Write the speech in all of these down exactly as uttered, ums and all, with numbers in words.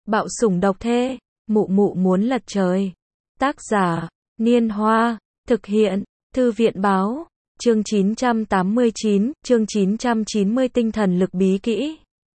Bạo sủng độc thê, mụ mụ muốn lật trời. Tác giả, Niên Hoa, thực hiện, Thư viện báo, chương chín trăm tám mươi chín, chương chín trăm chín mươi tinh thần lực bí kỹ.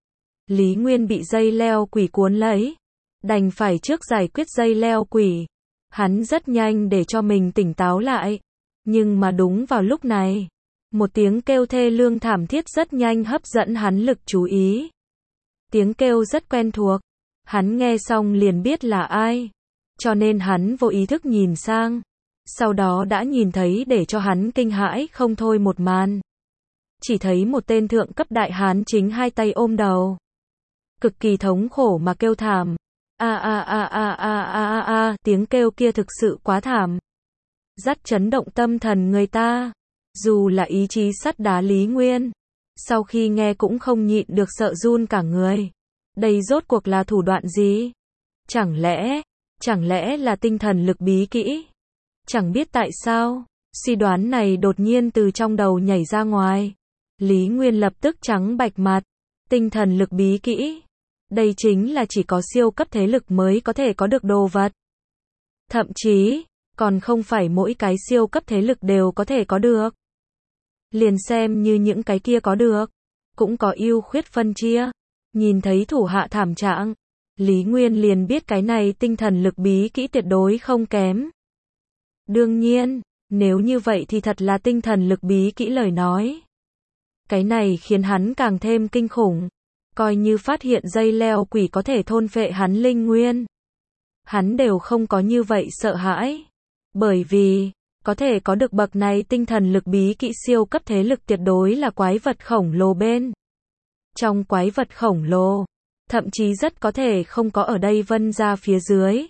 Lý Nguyên bị dây leo quỷ cuốn lấy, đành phải trước giải quyết dây leo quỷ. Hắn rất nhanh để cho mình tỉnh táo lại, nhưng mà đúng vào lúc này, một tiếng kêu thê lương thảm thiết rất nhanh hấp dẫn hắn lực chú ý. Tiếng kêu rất quen thuộc, hắn nghe xong liền biết là ai, cho nên hắn vô ý thức nhìn sang, sau đó đã nhìn thấy để cho hắn kinh hãi không thôi một màn. Chỉ thấy một tên thượng cấp đại hán chính hai tay ôm đầu, cực kỳ thống khổ mà kêu thảm. A a a a a a a a, tiếng kêu kia thực sự quá thảm, rất chấn động tâm thần người ta. Dù là ý chí sắt đá Lý Nguyên, sau khi nghe cũng không nhịn được sợ run cả người. Đây rốt cuộc là thủ đoạn gì? Chẳng lẽ, chẳng lẽ là tinh thần lực bí kỹ? Chẳng biết tại sao, suy đoán này đột nhiên từ trong đầu nhảy ra ngoài. Lý Nguyên lập tức trắng bạch mặt. Tinh thần lực bí kỹ. Đây chính là chỉ có siêu cấp thế lực mới có thể có được đồ vật. Thậm chí, còn không phải mỗi cái siêu cấp thế lực đều có thể có được. Liền xem như những cái kia có được, cũng có ưu khuyết phân chia. Nhìn thấy thủ hạ thảm trạng, Lý Nguyên liền biết cái này tinh thần lực bí kỹ tuyệt đối không kém. Đương nhiên, nếu như vậy thì thật là tinh thần lực bí kỹ lời nói. Cái này khiến hắn càng thêm kinh khủng. Coi như phát hiện dây leo quỷ có thể thôn phệ hắn linh nguyên, hắn đều không có như vậy sợ hãi. Bởi vì, có thể có được bậc này tinh thần lực bí kỹ siêu cấp thế lực tuyệt đối là quái vật khổng lồ bên. Trong quái vật khổng lồ, thậm chí rất có thể không có ở đây Vân gia phía dưới.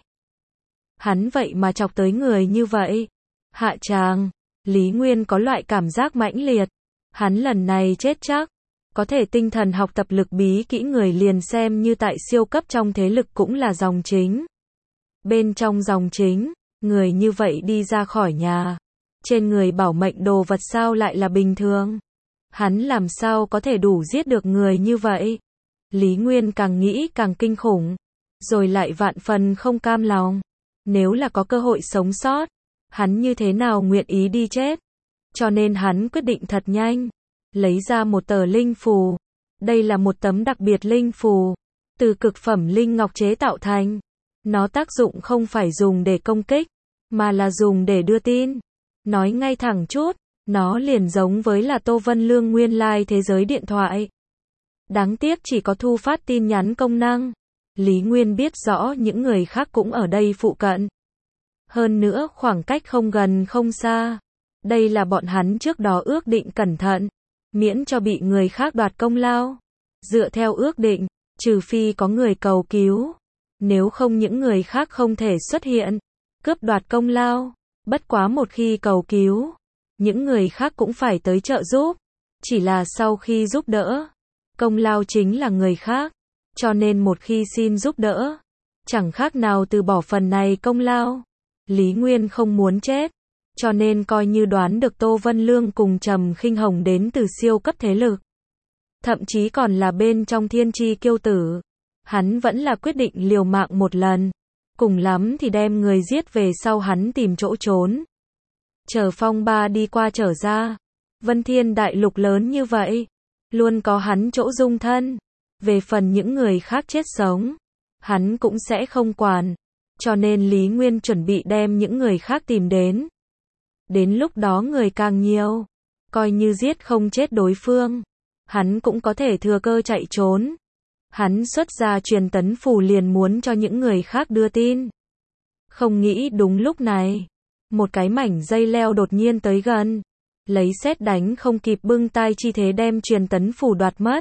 Hắn vậy mà chọc tới người như vậy. Hạ tràng, Lý Nguyên có loại cảm giác mãnh liệt. Hắn lần này chết chắc. Có thể tinh thần học tập lực bí kỹ người liền xem như tại siêu cấp trong thế lực cũng là dòng chính. Bên trong dòng chính, người như vậy đi ra khỏi nhà, trên người bảo mệnh đồ vật sao lại là bình thường? Hắn làm sao có thể đủ giết được người như vậy? Lý Nguyên càng nghĩ càng kinh khủng, rồi lại vạn phần không cam lòng. Nếu là có cơ hội sống sót, hắn như thế nào nguyện ý đi chết? Cho nên hắn quyết định thật nhanh, lấy ra một tờ linh phù. Đây là một tấm đặc biệt linh phù, từ cực phẩm linh ngọc chế tạo thành. Nó tác dụng không phải dùng để công kích, mà là dùng để đưa tin. Nói ngay thẳng chút, nó liền giống với là Tô Vân Lương nguyên lai thế giới điện thoại. Đáng tiếc chỉ có thu phát tin nhắn công năng. Lý Nguyên biết rõ những người khác cũng ở đây phụ cận. Hơn nữa khoảng cách không gần không xa. Đây là bọn hắn trước đó ước định cẩn thận, miễn cho bị người khác đoạt công lao. Dựa theo ước định, trừ phi có người cầu cứu, nếu không những người khác không thể xuất hiện, cướp đoạt công lao. Bất quá một khi cầu cứu, những người khác cũng phải tới trợ giúp. Chỉ là sau khi giúp đỡ, công lao chính là người khác. Cho nên một khi xin giúp đỡ, chẳng khác nào từ bỏ phần này công lao. Lý Nguyên không muốn chết, cho nên coi như đoán được Tô Vân Lương cùng Trầm Khinh Hồng đến từ siêu cấp thế lực, thậm chí còn là bên trong thiên chi kiêu tử. Hắn vẫn là quyết định liều mạng một lần, cùng lắm thì đem người giết về sau hắn tìm chỗ trốn. Chờ phong ba đi qua trở ra, Vân Thiên đại lục lớn như vậy, luôn có hắn chỗ dung thân. Về phần những người khác chết sống, hắn cũng sẽ không quản. Cho nên Lý Nguyên chuẩn bị đem những người khác tìm đến. Đến lúc đó người càng nhiều, coi như giết không chết đối phương, hắn cũng có thể thừa cơ chạy trốn. Hắn xuất ra truyền tấn phù liền muốn cho những người khác đưa tin. Không nghĩ đúng lúc này, một cái mảnh dây leo đột nhiên tới gần, lấy sét đánh không kịp bưng tay chi thế đem truyền tấn phù đoạt mất.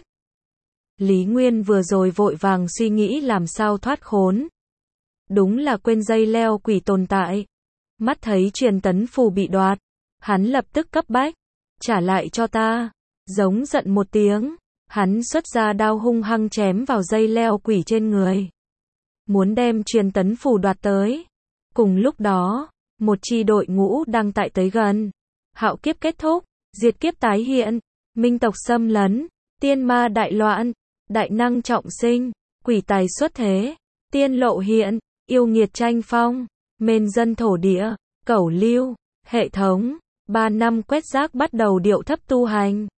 Lý Nguyên vừa rồi vội vàng suy nghĩ làm sao thoát khốn. Đúng là quên dây leo quỷ tồn tại. Mắt thấy truyền tấn phù bị đoạt, hắn lập tức cấp bách. Trả lại cho ta. Giống giận một tiếng, hắn xuất ra đao hung hăng chém vào dây leo quỷ trên người, muốn đem truyền tấn phù đoạt tới. Cùng lúc đó, một chi đội ngũ đang tại tới gần. Hạo kiếp kết thúc, diệt kiếp tái hiện, minh tộc xâm lấn, tiên ma đại loạn, đại năng trọng sinh, quỷ tài xuất thế. tiên lộ hiện, yêu nghiệt tranh phong, mên dân thổ địa, cẩu lưu, hệ thống, ba năm quét rác bắt đầu điệu thấp tu hành.